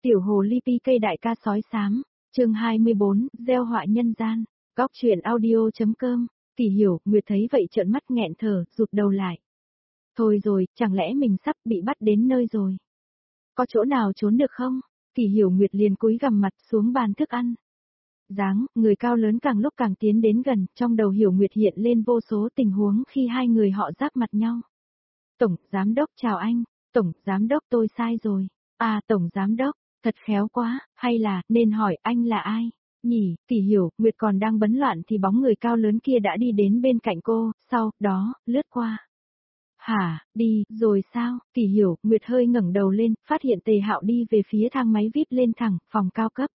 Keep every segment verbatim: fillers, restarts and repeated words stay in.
Tiểu hồ ly pi cây đại ca sói xám, chương hai mươi bốn, gieo họa nhân gian, góc truyện audio.com, Kỳ Hiểu, Nguyệt thấy vậy trợn mắt nghẹn thở, rụt đầu lại. Thôi rồi, chẳng lẽ mình sắp bị bắt đến nơi rồi? Có chỗ nào trốn được không? Kỳ Hiểu Nguyệt liền cúi gằm mặt xuống bàn thức ăn. Dáng, người cao lớn càng lúc càng tiến đến gần, trong đầu Hiểu Nguyệt hiện lên vô số tình huống khi hai người họ giáp mặt nhau. Tổng Giám Đốc chào anh, Tổng Giám Đốc tôi sai rồi. À Tổng Giám Đốc, thật khéo quá, hay là, nên hỏi anh là ai? Nhỉ, Kỳ Hiểu, Nguyệt còn đang bấn loạn thì bóng người cao lớn kia đã đi đến bên cạnh cô, sau đó, lướt qua. Hả, đi, rồi sao? Kỳ Hiểu, Nguyệt hơi ngẩng đầu lên, phát hiện Tề Hạo đi về phía thang máy vê i pê lên thẳng, phòng cao cấp.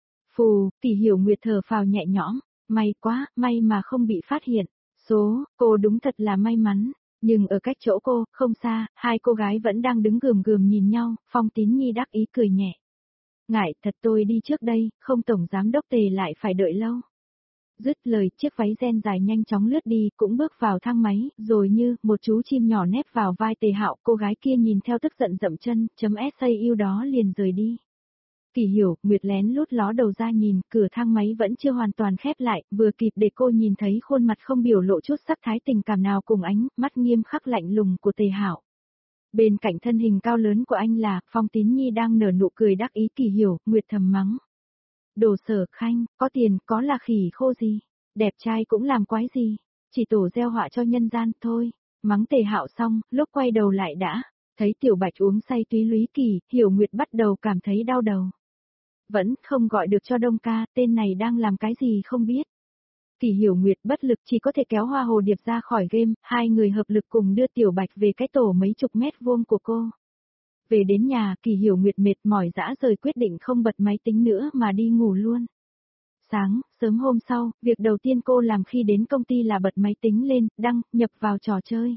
Phù, Kỳ Hiểu Nguyệt thở phào nhẹ nhõm, may quá, may mà không bị phát hiện. Số, cô đúng thật là may mắn. Nhưng ở cách chỗ cô, không xa, hai cô gái vẫn đang đứng gườm gườm nhìn nhau, Phong Tín Nhi đắc ý cười nhẹ. Ngại thật tôi đi trước đây, không Tổng Giám Đốc Tề lại phải đợi lâu. Dứt lời, chiếc váy ren dài nhanh chóng lướt đi, cũng bước vào thang máy, rồi như một chú chim nhỏ nép vào vai Tề Hạo, cô gái kia nhìn theo tức giận dậm chân, chấm sau đó liền rời đi. Kỳ Hiểu, Nguyệt lén lút ló đầu ra nhìn, cửa thang máy vẫn chưa hoàn toàn khép lại, vừa kịp để cô nhìn thấy khuôn mặt không biểu lộ chút sắc thái tình cảm nào cùng ánh mắt nghiêm khắc lạnh lùng của Tề Hạo. Bên cạnh thân hình cao lớn của anh là Phong Tín Nhi đang nở nụ cười đắc ý. Kỳ Hiểu, Nguyệt thầm mắng. Đồ Sở Khanh, có tiền, có là khỉ khô gì, đẹp trai cũng làm quái gì, chỉ tổ gieo họa cho nhân gian thôi. Mắng Tề Hạo xong, lúc quay đầu lại đã, thấy Tiểu Bạch uống say túy lúy Kỳ, Hiểu Nguyệt bắt đầu cảm thấy đau đầu. Vẫn không gọi được cho Đông ca, tên này đang làm cái gì không biết. Kỳ Hiểu Nguyệt bất lực chỉ có thể kéo Hoa Hồ Điệp ra khỏi game, hai người hợp lực cùng đưa Tiểu Bạch về cái tổ mấy chục mét vuông của cô. Về đến nhà, Kỳ Hiểu Nguyệt mệt mỏi dã rời quyết định không bật máy tính nữa mà đi ngủ luôn. Sáng, sớm hôm sau, việc đầu tiên cô làm khi đến công ty là bật máy tính lên, đăng, nhập vào trò chơi.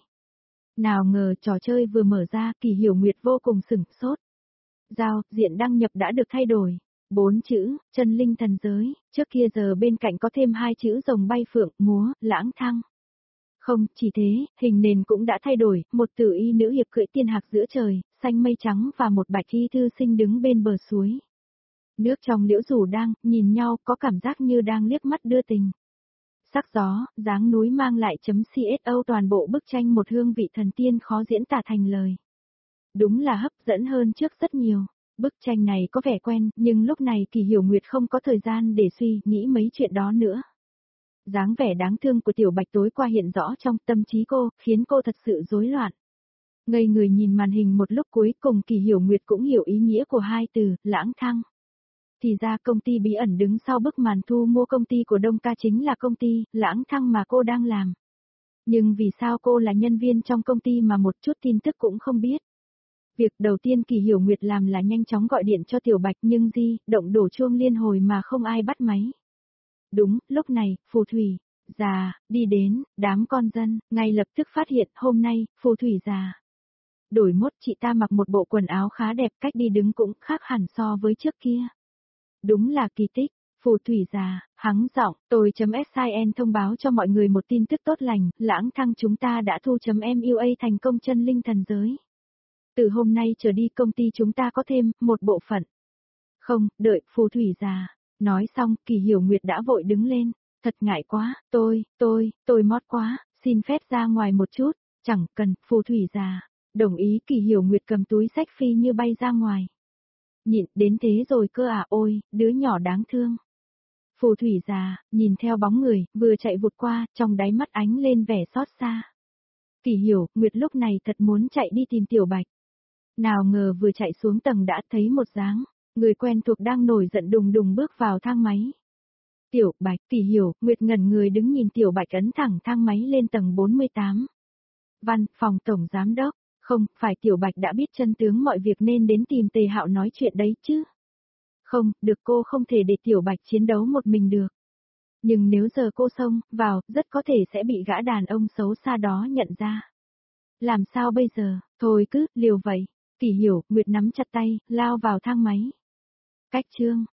Nào ngờ trò chơi vừa mở ra, Kỳ Hiểu Nguyệt vô cùng sửng sốt. Giao, diện đăng nhập đã được thay đổi. Bốn chữ, chân linh thần giới, trước kia giờ bên cạnh có thêm hai chữ rồng bay phượng, múa, lãng thăng. Không, chỉ thế, hình nền cũng đã thay đổi, một tử y nữ hiệp cưỡi tiên hạc giữa trời, xanh mây trắng và một bạch y thư sinh đứng bên bờ suối. Nước trong liễu rủ đang, nhìn nhau, có cảm giác như đang liếc mắt đưa tình. Sắc gió, dáng núi mang lại chấm co toàn bộ bức tranh một hương vị thần tiên khó diễn tả thành lời. Đúng là hấp dẫn hơn trước rất nhiều. Bức tranh này có vẻ quen, nhưng lúc này Kỳ Hiểu Nguyệt không có thời gian để suy nghĩ mấy chuyện đó nữa. Dáng vẻ đáng thương của Tiểu Bạch tối qua hiện rõ trong tâm trí cô, khiến cô thật sự rối loạn. Ngây người nhìn màn hình một lúc cuối cùng Kỳ Hiểu Nguyệt cũng hiểu ý nghĩa của hai từ, lãng thăng. Thì ra công ty bí ẩn đứng sau bức màn thu mua công ty của Đông ca chính là công ty, lãng thăng mà cô đang làm. Nhưng vì sao cô là nhân viên trong công ty mà một chút tin tức cũng không biết? Việc đầu tiên Kỳ Hiểu Nguyệt làm là nhanh chóng gọi điện cho Tiểu Bạch nhưng di, động đổ chuông liên hồi mà không ai bắt máy. Đúng, lúc này, phù thủy, già, đi đến, đám con dân, ngay lập tức phát hiện hôm nay, phù thủy già. Đổi mốt chị ta mặc một bộ quần áo khá đẹp, cách đi đứng cũng khác hẳn so với trước kia. Đúng là kỳ tích, phù thủy già, hắng giọng, tôi chấm sin thông báo cho mọi người một tin tức tốt lành, lãng thăng chúng ta đã thu chấm mua thành công chân linh thần giới. Từ hôm nay trở đi công ty chúng ta có thêm một bộ phận. Không, đợi, phù thủy già. Nói xong, Kỳ Hiểu Nguyệt đã vội đứng lên. Thật ngại quá, tôi, tôi, tôi mót quá, xin phép ra ngoài một chút. Chẳng cần, phù thủy già. Đồng ý. Kỳ Hiểu Nguyệt cầm túi xách phi như bay ra ngoài. Nhịn, đến thế rồi cơ à, ôi, đứa nhỏ đáng thương. Phù thủy già, nhìn theo bóng người, vừa chạy vụt qua, trong đáy mắt ánh lên vẻ xót xa. Kỳ Hiểu Nguyệt lúc này thật muốn chạy đi tìm Tiểu Bạch. Nào ngờ vừa chạy xuống tầng đã thấy một dáng, người quen thuộc đang nổi giận đùng đùng bước vào thang máy. Tiểu Bạch, Kỳ Hiểu, Nguyệt ngẩn người đứng nhìn Tiểu Bạch ấn thẳng thang máy lên tầng bốn mươi tám. Văn phòng Tổng Giám Đốc, không, phải Tiểu Bạch đã biết chân tướng mọi việc nên đến tìm Tề Hạo nói chuyện đấy chứ. Không, được cô không thể để Tiểu Bạch chiến đấu một mình được. Nhưng nếu giờ cô xông vào, rất có thể sẽ bị gã đàn ông xấu xa đó nhận ra. Làm sao bây giờ, thôi cứ, liều vậy. Kỳ Hiểu, Nguyệt nắm chặt tay, lao vào thang máy. Cách chương.